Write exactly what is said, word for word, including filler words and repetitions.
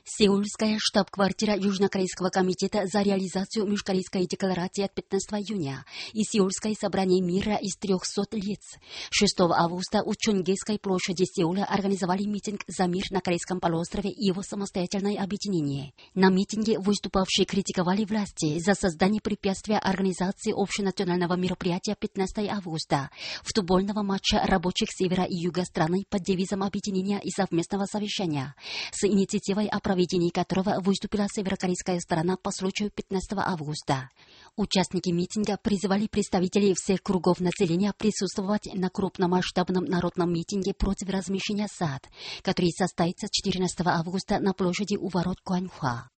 Сеульская штаб-квартира Южнокорейского комитета за реализацию Межкорейской декларации от пятнадцатого июня и Сеульское собрание мира из трехсот лиц. шестого августа у Чонгейской площади Сеула организовали митинг за мир на Корейском полуострове и его самостоятельное объединение. На митинге выступавшие критиковали власти за создание препятствия организации общенационального мероприятия пятнадцатого августа, футбольного матча рабочих севера и юга страны под девизом объединения и совместного совещания, с инициативой о проведении которого выступила северокорейская сторона по случаю пятнадцатого августа. Участники митинга призывали представителей всех кругов населения присутствовать на крупномасштабном народном митинге против размещения САД, который состоится четырнадцатого августа на площади у ворот Куаньхуа.